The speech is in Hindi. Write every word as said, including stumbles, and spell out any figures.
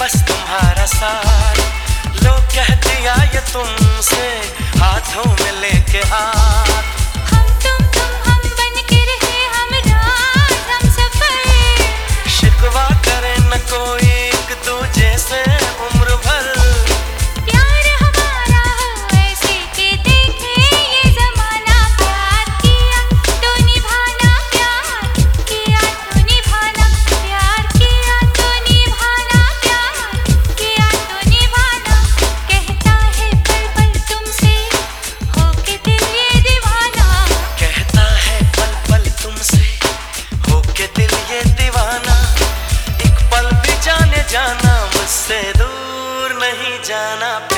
बस तुम्हारा साथ। लो कह दिया ये तुमसे, हाथों में लेके हाथ। हम तुम तुम हम बन के रहे हम रात हम सफर। शिकवा करे न कोई एक दूजे से उम्र भर। प्यार हमारा हो ऐसे के देखे ये जमाना। प्यार किया तो निभाना, प्यार किया तो निभाना, प्यार किया तो निभाना, प्यार किया तो निभाना। कहता है पल पल तुमसे होके दिल ये दीवाना। कहता है पल पल तुमसे होके दिल ये दीवाना। एक पल भी जाने जाना मुझसे दूर नहीं जाना।